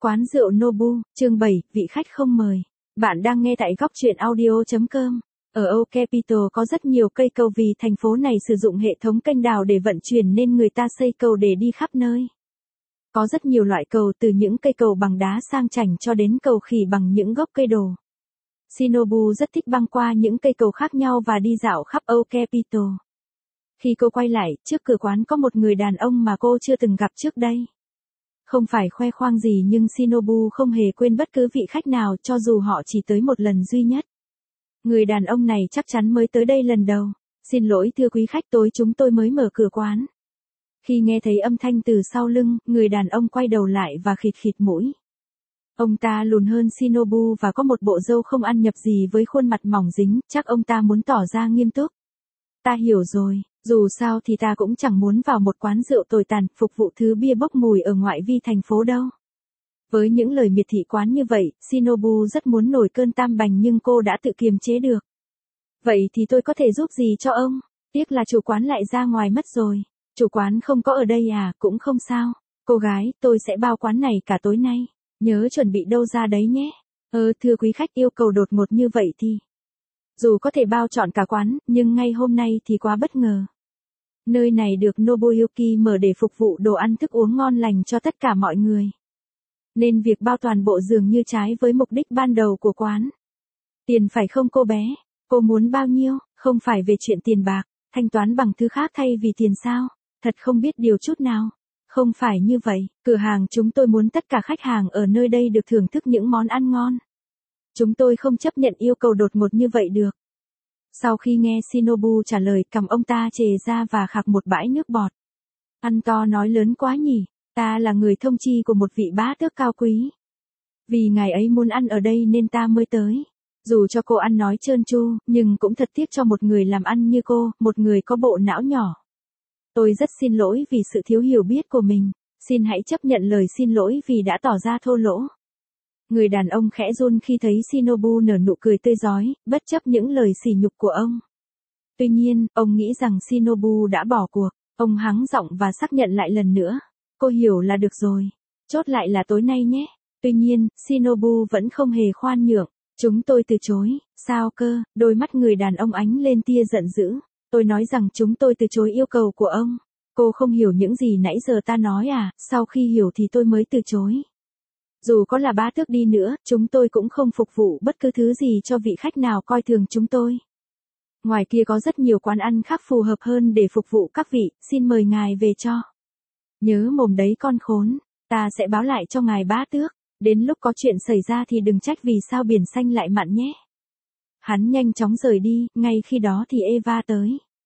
Quán rượu Nobu, chương 7, vị khách không mời. Bạn đang nghe tại góc truyện audio.com. Ở Âu Capital có rất nhiều cây cầu vì thành phố này sử dụng hệ thống kênh đào để vận chuyển nên người ta xây cầu để đi khắp nơi. Có rất nhiều loại cầu từ những cây cầu bằng đá sang chảnh cho đến cầu khỉ bằng những gốc cây đồ. Shinobu rất thích băng qua những cây cầu khác nhau và đi dạo khắp Âu Capital. Khi cô quay lại, trước cửa quán có một người đàn ông mà cô chưa từng gặp trước đây. Không phải khoe khoang gì nhưng Shinobu không hề quên bất cứ vị khách nào cho dù họ chỉ tới một lần duy nhất. Người đàn ông này chắc chắn mới tới đây lần đầu. Xin lỗi thưa quý khách, tối chúng tôi mới mở cửa quán. Khi nghe thấy âm thanh từ sau lưng, người đàn ông quay đầu lại và khịt khịt mũi. Ông ta lùn hơn Shinobu và có một bộ râu không ăn nhập gì với khuôn mặt mỏng dính, chắc ông ta muốn tỏ ra nghiêm túc. Ta hiểu rồi, dù sao thì ta cũng chẳng muốn vào một quán rượu tồi tàn, phục vụ thứ bia bốc mùi ở ngoại vi thành phố đâu. Với những lời miệt thị quán như vậy, Shinobu rất muốn nổi cơn tam bành nhưng cô đã tự kiềm chế được. Vậy thì tôi có thể giúp gì cho ông? Tiếc là chủ quán lại ra ngoài mất rồi. Chủ quán không có ở đây à, cũng không sao. Cô gái, tôi sẽ bao quán này cả tối nay. Nhớ chuẩn bị đâu ra đấy nhé. Thưa quý khách, yêu cầu đột ngột như vậy thì... Dù có thể bao trọn cả quán, nhưng ngay hôm nay thì quá bất ngờ. Nơi này được Nobuyuki mở để phục vụ đồ ăn thức uống ngon lành cho tất cả mọi người. Nên việc bao toàn bộ dường như trái với mục đích ban đầu của quán. Tiền phải không cô bé? Cô muốn bao nhiêu? Không phải về chuyện tiền bạc, thanh toán bằng thứ khác thay vì tiền sao? Thật không biết điều chút nào. Không phải như vậy, cửa hàng chúng tôi muốn tất cả khách hàng ở nơi đây được thưởng thức những món ăn ngon. Chúng tôi không chấp nhận yêu cầu đột ngột như vậy được. Sau khi nghe Shinobu trả lời, cằm ông ta trề ra và khạc một bãi nước bọt. Ăn to nói lớn quá nhỉ, ta là người thông chi của một vị bá tước cao quý. Vì ngài ấy muốn ăn ở đây nên ta mới tới. Dù cho cô ăn nói trơn tru, nhưng cũng thật tiếc cho một người làm ăn như cô, một người có bộ não nhỏ. Tôi rất xin lỗi vì sự thiếu hiểu biết của mình. Xin hãy chấp nhận lời xin lỗi vì đã tỏ ra thô lỗ. Người đàn ông khẽ run khi thấy Shinobu nở nụ cười tươi rói, bất chấp những lời sỉ nhục của ông. Tuy nhiên, ông nghĩ rằng Shinobu đã bỏ cuộc. Ông hắng giọng và xác nhận lại lần nữa. Cô hiểu là được rồi. Chốt lại là tối nay nhé. Tuy nhiên, Shinobu vẫn không hề khoan nhượng. Chúng tôi từ chối. Sao cơ? Đôi mắt người đàn ông ánh lên tia giận dữ. Tôi nói rằng chúng tôi từ chối yêu cầu của ông. Cô không hiểu những gì nãy giờ ta nói à? Sau khi hiểu thì tôi mới từ chối. Dù có là bá tước đi nữa, chúng tôi cũng không phục vụ bất cứ thứ gì cho vị khách nào coi thường chúng tôi. Ngoài kia có rất nhiều quán ăn khác phù hợp hơn để phục vụ các vị, xin mời ngài về cho. Nhớ mồm đấy con khốn, ta sẽ báo lại cho ngài bá tước, đến lúc có chuyện xảy ra thì đừng trách vì sao biển xanh lại mặn nhé. Hắn nhanh chóng rời đi, ngay khi đó thì Eva tới.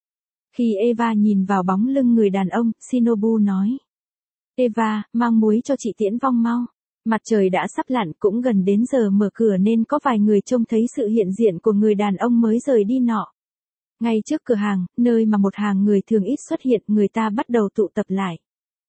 Khi Eva nhìn vào bóng lưng người đàn ông, Shinobu nói. Eva, mang muối cho chị tiễn vong mau. Mặt trời đã sắp lặn, cũng gần đến giờ mở cửa nên có vài người trông thấy sự hiện diện của người đàn ông mới rời đi nọ. Ngay trước cửa hàng, nơi mà một hàng người thường ít xuất hiện, người ta bắt đầu tụ tập lại.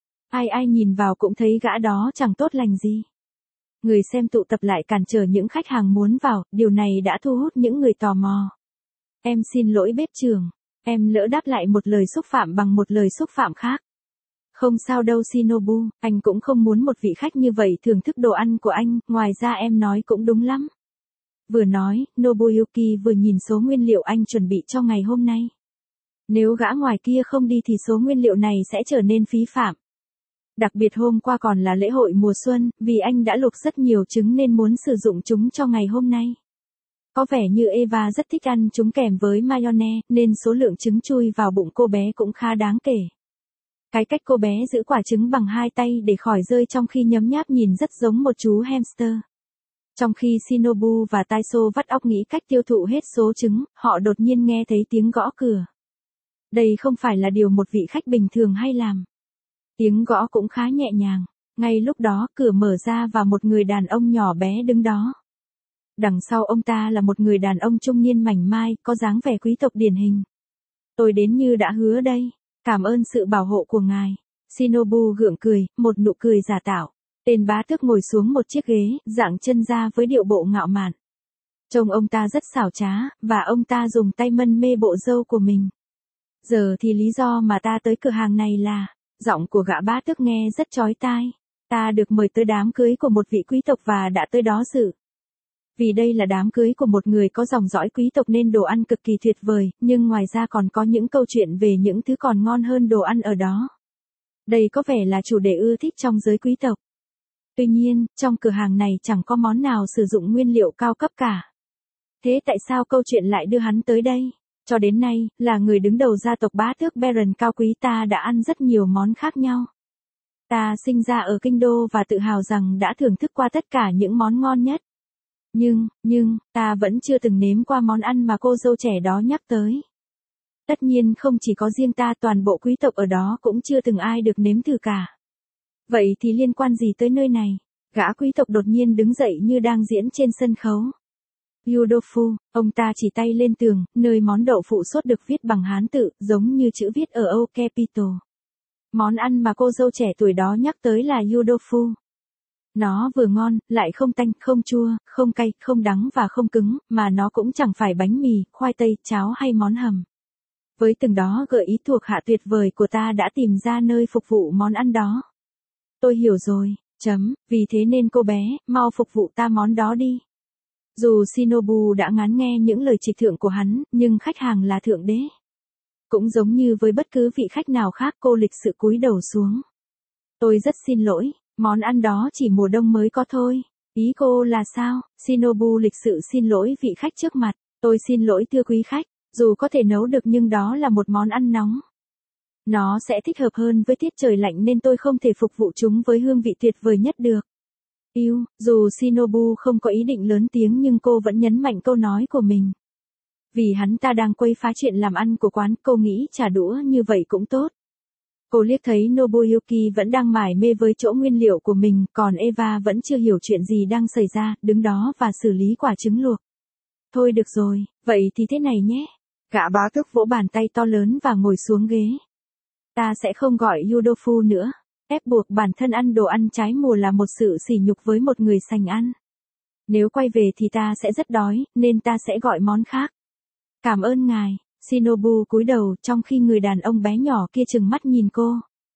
Ai nhìn vào cũng thấy gã đó chẳng tốt lành gì. Người xem tụ tập lại cản trở những khách hàng muốn vào, điều này đã thu hút những người tò mò. Em xin lỗi bếp trưởng, em lỡ đáp lại một lời xúc phạm bằng một lời xúc phạm khác. Không sao đâu Shinobu, anh cũng không muốn một vị khách như vậy thưởng thức đồ ăn của anh, ngoài ra em nói cũng đúng lắm. Vừa nói, Nobuyuki vừa nhìn số nguyên liệu anh chuẩn bị cho ngày hôm nay. Nếu gã ngoài kia không đi thì số nguyên liệu này sẽ trở nên phí phạm. Đặc biệt hôm qua còn là lễ hội mùa xuân, vì anh đã luộc rất nhiều trứng nên muốn sử dụng chúng cho ngày hôm nay. Có vẻ như Eva rất thích ăn chúng kèm với mayonnaise, nên số lượng trứng chui vào bụng cô bé cũng khá đáng kể. Cái cách cô bé giữ quả trứng bằng hai tay để khỏi rơi trong khi nhấm nháp nhìn rất giống một chú hamster. Trong khi Shinobu và Taiso vắt óc nghĩ cách tiêu thụ hết số trứng, họ đột nhiên nghe thấy tiếng gõ cửa. Đây không phải là điều một vị khách bình thường hay làm. Tiếng gõ cũng khá nhẹ nhàng. Ngay lúc đó cửa mở ra và một người đàn ông nhỏ bé đứng đó. Đằng sau ông ta là một người đàn ông trung niên mảnh mai, có dáng vẻ quý tộc điển hình. Tôi đến như đã hứa đây. Cảm ơn sự bảo hộ của ngài. Shinobu gượng cười, một nụ cười giả tạo. Tên bá tước ngồi xuống một chiếc ghế, dạng chân ra với điệu bộ ngạo mạn. Trông ông ta rất xảo trá, và ông ta dùng tay mân mê bộ râu của mình. Giờ thì lý do mà ta tới cửa hàng này là, giọng của gã bá tước nghe rất chói tai. Ta được mời tới đám cưới của một vị quý tộc và đã tới đó dự. Vì đây là đám cưới của một người có dòng dõi quý tộc nên đồ ăn cực kỳ tuyệt vời, nhưng ngoài ra còn có những câu chuyện về những thứ còn ngon hơn đồ ăn ở đó. Đây có vẻ là chủ đề ưa thích trong giới quý tộc. Tuy nhiên, trong cửa hàng này chẳng có món nào sử dụng nguyên liệu cao cấp cả. Thế tại sao câu chuyện lại đưa hắn tới đây? Cho đến nay, là người đứng đầu gia tộc bá tước Baron cao quý, ta đã ăn rất nhiều món khác nhau. Ta sinh ra ở kinh đô và tự hào rằng đã thưởng thức qua tất cả những món ngon nhất. Nhưng, ta vẫn chưa từng nếm qua món ăn mà cô dâu trẻ đó nhắc tới. Tất nhiên không chỉ có riêng ta, toàn bộ quý tộc ở đó cũng chưa từng ai được nếm thử cả. Vậy thì liên quan gì tới nơi này? Gã quý tộc đột nhiên đứng dậy như đang diễn trên sân khấu. Yudofu, ông ta chỉ tay lên tường, nơi món đậu phụ sốt được viết bằng Hán tự, giống như chữ viết ở Old Capitol. Món ăn mà cô dâu trẻ tuổi đó nhắc tới là Yudofu. Nó vừa ngon, lại không tanh, không chua, không cay, không đắng và không cứng, mà nó cũng chẳng phải bánh mì, khoai tây, cháo hay món hầm. Với từng đó gợi ý thuộc hạ tuyệt vời của ta đã tìm ra nơi phục vụ món ăn đó. Tôi hiểu rồi, vì thế nên cô bé, mau phục vụ ta món đó đi. Dù Shinobu đã ngán nghe những lời trịch thượng của hắn, nhưng khách hàng là thượng đế. Cũng giống như với bất cứ vị khách nào khác, cô lịch sự cúi đầu xuống. Tôi rất xin lỗi, món ăn đó chỉ mùa đông mới có thôi. Ý cô là sao? Shinobu lịch sự xin lỗi vị khách trước mặt. Tôi xin lỗi thưa quý khách, dù có thể nấu được nhưng đó là một món ăn nóng. Nó sẽ thích hợp hơn với tiết trời lạnh nên tôi không thể phục vụ chúng với hương vị tuyệt vời nhất được. Dù Shinobu không có ý định lớn tiếng nhưng cô vẫn nhấn mạnh câu nói của mình. Vì hắn ta đang quấy phá chuyện làm ăn của quán, cô nghĩ trả đũa như vậy cũng tốt. Cô liếc thấy Nobuyuki vẫn đang mải mê với chỗ nguyên liệu của mình, còn Eva vẫn chưa hiểu chuyện gì đang xảy ra, đứng đó và xử lý quả trứng luộc. Thôi được rồi, vậy thì thế này nhé. Gã bá tước vỗ bàn tay to lớn và ngồi xuống ghế. Ta sẽ không gọi Yudofu nữa. Ép buộc bản thân ăn đồ ăn trái mùa là một sự sỉ nhục với một người sành ăn. Nếu quay về thì ta sẽ rất đói, nên ta sẽ gọi món khác. Cảm ơn ngài. Shinobu cúi đầu trong khi người đàn ông bé nhỏ kia trừng mắt nhìn cô.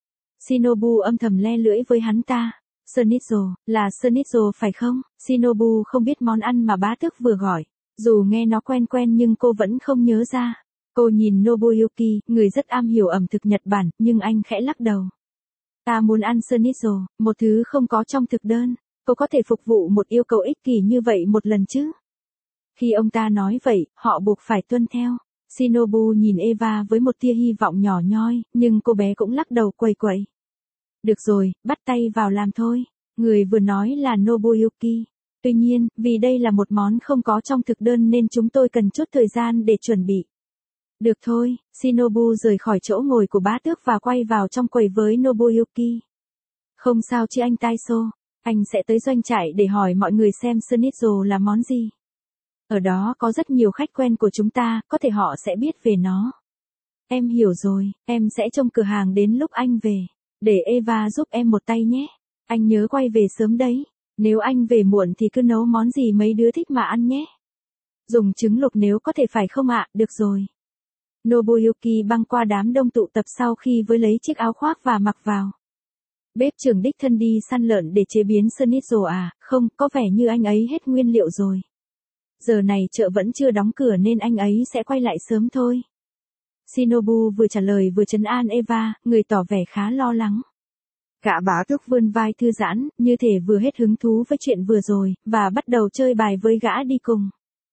Shinobu âm thầm le lưỡi với hắn ta. Schnitzel, là schnitzel phải không? Shinobu không biết món ăn mà bá tước vừa gọi. Dù nghe nó quen quen nhưng cô vẫn không nhớ ra. Cô nhìn Nobuyuki, người rất am hiểu ẩm thực Nhật Bản, nhưng anh khẽ lắc đầu. Ta muốn ăn schnitzel, một thứ không có trong thực đơn. Cô có thể phục vụ một yêu cầu ích kỷ như vậy một lần chứ? Khi ông ta nói vậy, họ buộc phải tuân theo. Shinobu nhìn Eva với một tia hy vọng nhỏ nhoi, nhưng cô bé cũng lắc đầu quẩy quẩy. Được rồi, bắt tay vào làm thôi. Người vừa nói là Nobuyuki. Tuy nhiên, vì đây là một món không có trong thực đơn nên chúng tôi cần chút thời gian để chuẩn bị. Được thôi, Shinobu rời khỏi chỗ ngồi của bá tước và quay vào trong quầy với Nobuyuki. Không sao chứ anh Taiso, anh sẽ tới doanh trại để hỏi mọi người xem schnitzel là món gì. Ở đó có rất nhiều khách quen của chúng ta, có thể họ sẽ biết về nó. Em hiểu rồi, em sẽ trông cửa hàng đến lúc anh về. Để Eva giúp em một tay nhé. Anh nhớ quay về sớm đấy. Nếu anh về muộn thì cứ nấu món gì mấy đứa thích mà ăn nhé. Dùng trứng luộc nếu có thể phải không ạ? Được rồi. Nobuyuki băng qua đám đông tụ tập sau khi với lấy chiếc áo khoác và mặc vào. Bếp trưởng đích thân đi săn lợn để chế biến schnitzel à? Không, có vẻ như anh ấy hết nguyên liệu rồi. Giờ này chợ vẫn chưa đóng cửa nên anh ấy sẽ quay lại sớm thôi. Shinobu vừa trả lời vừa trấn an Eva, người tỏ vẻ khá lo lắng. Gã bá tước vươn vai thư giãn, như thể vừa hết hứng thú với chuyện vừa rồi, và bắt đầu chơi bài với gã đi cùng.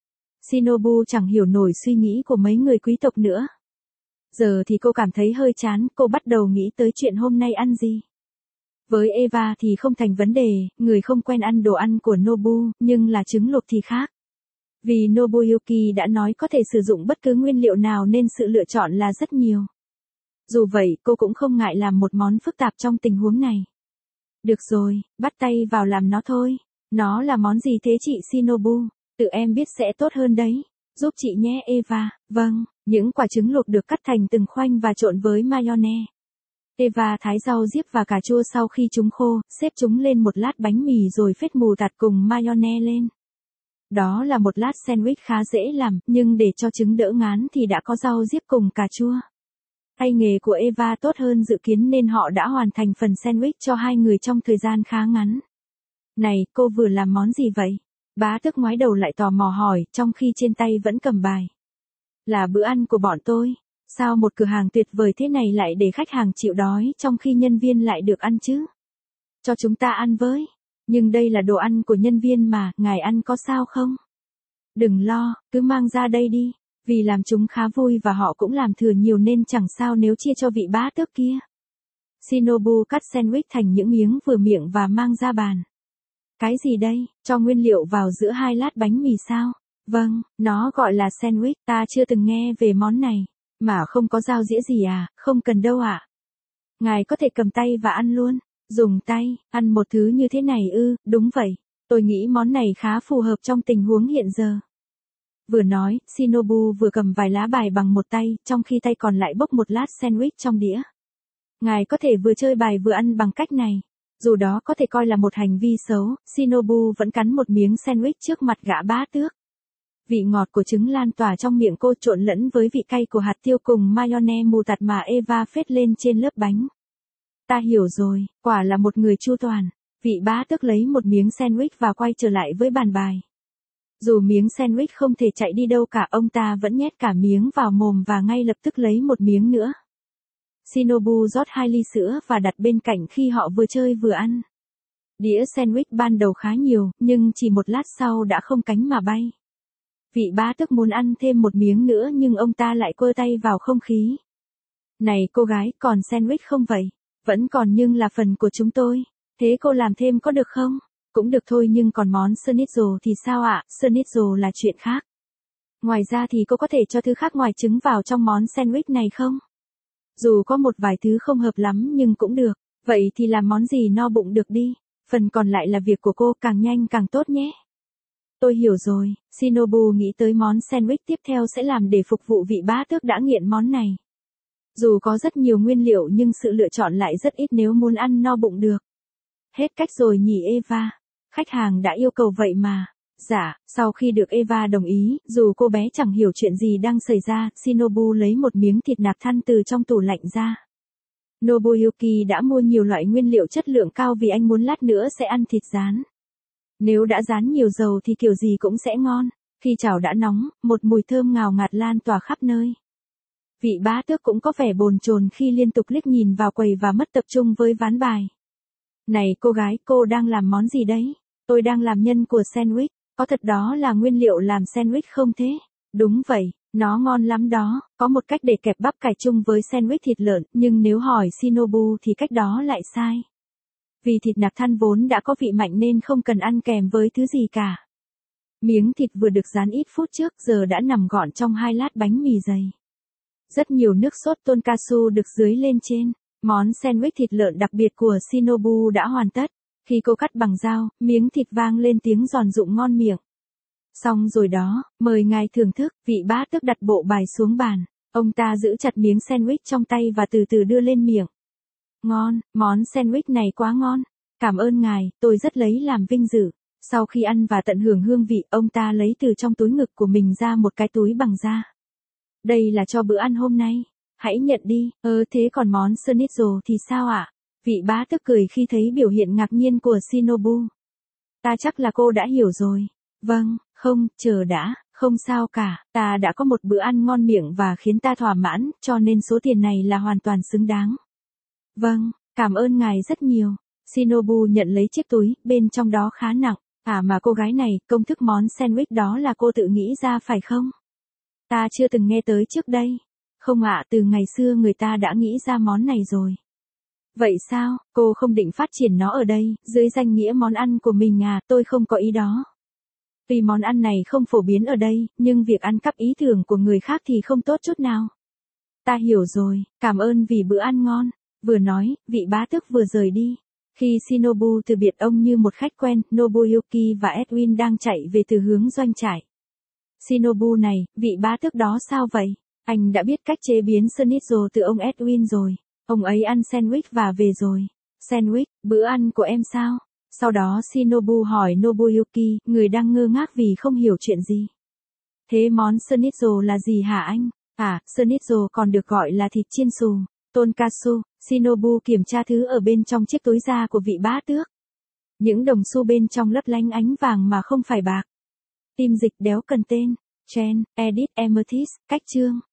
Shinobu chẳng hiểu nổi suy nghĩ của mấy người quý tộc nữa. Giờ thì cô cảm thấy hơi chán, cô bắt đầu nghĩ tới chuyện hôm nay ăn gì. Với Eva thì không thành vấn đề, người không quen ăn đồ ăn của Nobu, nhưng là trứng luộc thì khác. Vì Nobuyuki đã nói có thể sử dụng bất cứ nguyên liệu nào nên sự lựa chọn là rất nhiều. Dù vậy, cô cũng không ngại làm một món phức tạp trong tình huống này. Được rồi, bắt tay vào làm nó thôi. Nó là món gì thế chị Shinobu? Tự em biết sẽ tốt hơn đấy. Giúp chị nhé Eva. Vâng, những quả trứng luộc được cắt thành từng khoanh và trộn với mayonnaise. Eva thái rau diếp và cà chua sau khi chúng khô, xếp chúng lên một lát bánh mì rồi phết mù tạt cùng mayonnaise lên. Đó là một lát sandwich khá dễ làm, nhưng để cho trứng đỡ ngán thì đã có rau diếp cùng cà chua. Tay nghề của Eva tốt hơn dự kiến nên họ đã hoàn thành phần sandwich cho hai người trong thời gian khá ngắn. Này, cô vừa làm món gì vậy? Bá tước ngoái đầu lại tò mò hỏi, trong khi trên tay vẫn cầm bài. Là bữa ăn của bọn tôi. Sao một cửa hàng tuyệt vời thế này lại để khách hàng chịu đói trong khi nhân viên lại được ăn chứ? Cho chúng ta ăn với. Nhưng đây là đồ ăn của nhân viên mà, ngài ăn có sao không? Đừng lo, cứ mang ra đây đi. Vì làm chúng khá vui và họ cũng làm thừa nhiều nên chẳng sao nếu chia cho vị bá tước kia. Shinobu cắt sandwich thành những miếng vừa miệng và mang ra bàn. Cái gì đây, cho nguyên liệu vào giữa hai lát bánh mì sao? Vâng, nó gọi là sandwich, ta chưa từng nghe về món này. Mà không có dao dĩa gì à, không cần đâu ạ. Ngài có thể cầm tay và ăn luôn. Dùng tay, ăn một thứ như thế này ư, đúng vậy. Tôi nghĩ món này khá phù hợp trong tình huống hiện giờ. Vừa nói, Shinobu vừa cầm vài lá bài bằng một tay, trong khi tay còn lại bốc một lát sandwich trong đĩa. Ngài có thể vừa chơi bài vừa ăn bằng cách này. Dù đó có thể coi là một hành vi xấu, Shinobu vẫn cắn một miếng sandwich trước mặt gã bá tước. Vị ngọt của trứng lan tỏa trong miệng cô trộn lẫn với vị cay của hạt tiêu cùng mayonnaise mù tạt mà Eva phết lên trên lớp bánh. Ta hiểu rồi, quả là một người chu toàn. Vị bá tước lấy một miếng sandwich và quay trở lại với bàn bài. Dù miếng sandwich không thể chạy đi đâu cả, ông ta vẫn nhét cả miếng vào mồm và ngay lập tức lấy một miếng nữa. Shinobu rót 2 ly sữa và đặt bên cạnh khi họ vừa chơi vừa ăn. Đĩa sandwich ban đầu khá nhiều, nhưng chỉ một lát sau đã không cánh mà bay. Vị bá tước muốn ăn thêm một miếng nữa nhưng ông ta lại quơ tay vào không khí. Này cô gái, còn sandwich không vậy? Vẫn còn nhưng là phần của chúng tôi. Thế cô làm thêm có được không? Cũng được thôi nhưng còn món schnitzel thì sao ạ? Schnitzel là chuyện khác. Ngoài ra thì cô có thể cho thứ khác ngoài trứng vào trong món sandwich này không? Dù có một vài thứ không hợp lắm nhưng cũng được. Vậy thì làm món gì no bụng được đi. Phần còn lại là việc của cô, càng nhanh càng tốt nhé. Tôi hiểu rồi, Shinobu nghĩ tới món sandwich tiếp theo sẽ làm để phục vụ vị bá tước đã nghiện món này. Dù có rất nhiều nguyên liệu nhưng sự lựa chọn lại rất ít nếu muốn ăn no bụng được. Hết cách rồi nhỉ Eva. Khách hàng đã yêu cầu vậy mà. Dạ, sau khi được Eva đồng ý, dù cô bé chẳng hiểu chuyện gì đang xảy ra, Shinobu lấy một miếng thịt nạc thăn từ trong tủ lạnh ra. Nobuyuki đã mua nhiều loại nguyên liệu chất lượng cao vì anh muốn lát nữa sẽ ăn thịt rán. Nếu đã rán nhiều dầu thì kiểu gì cũng sẽ ngon. Khi chảo đã nóng, một mùi thơm ngào ngạt lan tỏa khắp nơi. Vị bá tước cũng có vẻ bồn chồn khi liên tục liếc nhìn vào quầy và mất tập trung với ván bài. Này cô gái, cô đang làm món gì đấy? Tôi đang làm nhân của sandwich. Có thật đó là nguyên liệu làm sandwich không thế? Đúng vậy, nó ngon lắm đó. Có một cách để kẹp bắp cải chung với sandwich thịt lợn, nhưng nếu hỏi Shinobu thì cách đó lại sai. Vì thịt nạc thăn vốn đã có vị mạnh nên không cần ăn kèm với thứ gì cả. Miếng thịt vừa được rán ít phút trước giờ đã nằm gọn trong 2 lát bánh mì dày. Rất nhiều nước sốt tonkatsu được dưới lên trên. Món sandwich thịt lợn đặc biệt của Shinobu đã hoàn tất. Khi cô cắt bằng dao, miếng thịt vang lên tiếng giòn rụng ngon miệng. Xong rồi đó, mời ngài thưởng thức. Vị bá tước đặt bộ bài xuống bàn. Ông ta giữ chặt miếng sandwich trong tay và từ từ đưa lên miệng. Ngon, món sandwich này quá ngon. Cảm ơn ngài, tôi rất lấy làm vinh dự. Sau khi ăn và tận hưởng hương vị, ông ta lấy từ trong túi ngực của mình ra một cái túi bằng da. Đây là cho bữa ăn hôm nay. Hãy nhận đi. Thế còn món schnitzel thì sao ạ? Vị bá tước cười khi thấy biểu hiện ngạc nhiên của Shinobu. Ta chắc là cô đã hiểu rồi. Vâng, không, chờ đã, không sao cả. Ta đã có một bữa ăn ngon miệng và khiến ta thỏa mãn, cho nên số tiền này là hoàn toàn xứng đáng. Vâng, cảm ơn ngài rất nhiều. Shinobu nhận lấy chiếc túi, bên trong đó khá nặng. À mà cô gái này, công thức món sandwich đó là cô tự nghĩ ra phải không? Ta chưa từng nghe tới trước đây. Không ạ, từ ngày xưa người ta đã nghĩ ra món này rồi. Vậy sao, cô không định phát triển nó ở đây, dưới danh nghĩa món ăn của mình à? Tôi không có ý đó. Vì món ăn này không phổ biến ở đây, nhưng việc ăn cắp ý tưởng của người khác thì không tốt chút nào. Ta hiểu rồi, cảm ơn vì bữa ăn ngon. Vừa nói, vị bá tước vừa rời đi. Khi Shinobu từ biệt ông như một khách quen, Nobuyuki và Edwin đang chạy về từ hướng doanh trại. Shinobu này, vị bá tước đó sao vậy? Anh đã biết cách chế biến schnitzel từ ông Edwin rồi. Ông ấy ăn sandwich và về rồi. Sandwich, bữa ăn của em sao? Sau đó Shinobu hỏi Nobuyuki, người đang ngơ ngác vì không hiểu chuyện gì. Thế món schnitzel là gì hả anh? Schnitzel còn được gọi là thịt chiên xù. Tonkatsu, Shinobu kiểm tra thứ ở bên trong chiếc túi da của vị bá tước. Những đồng xu bên trong lấp lánh ánh vàng mà không phải bạc. Tim dịch đéo cần tên. Chen, Edith Amethyst, cách chương.